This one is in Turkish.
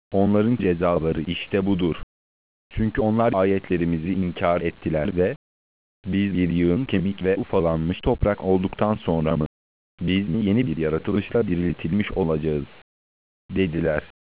Onların cezaları işte budur. Çünkü onlar ayetlerimizi inkar ettiler ve biz bir yığın kemik ve ufalanmış toprak olduktan sonra mı biz yeni bir yaratılışla diriltilmiş olacağız dediler.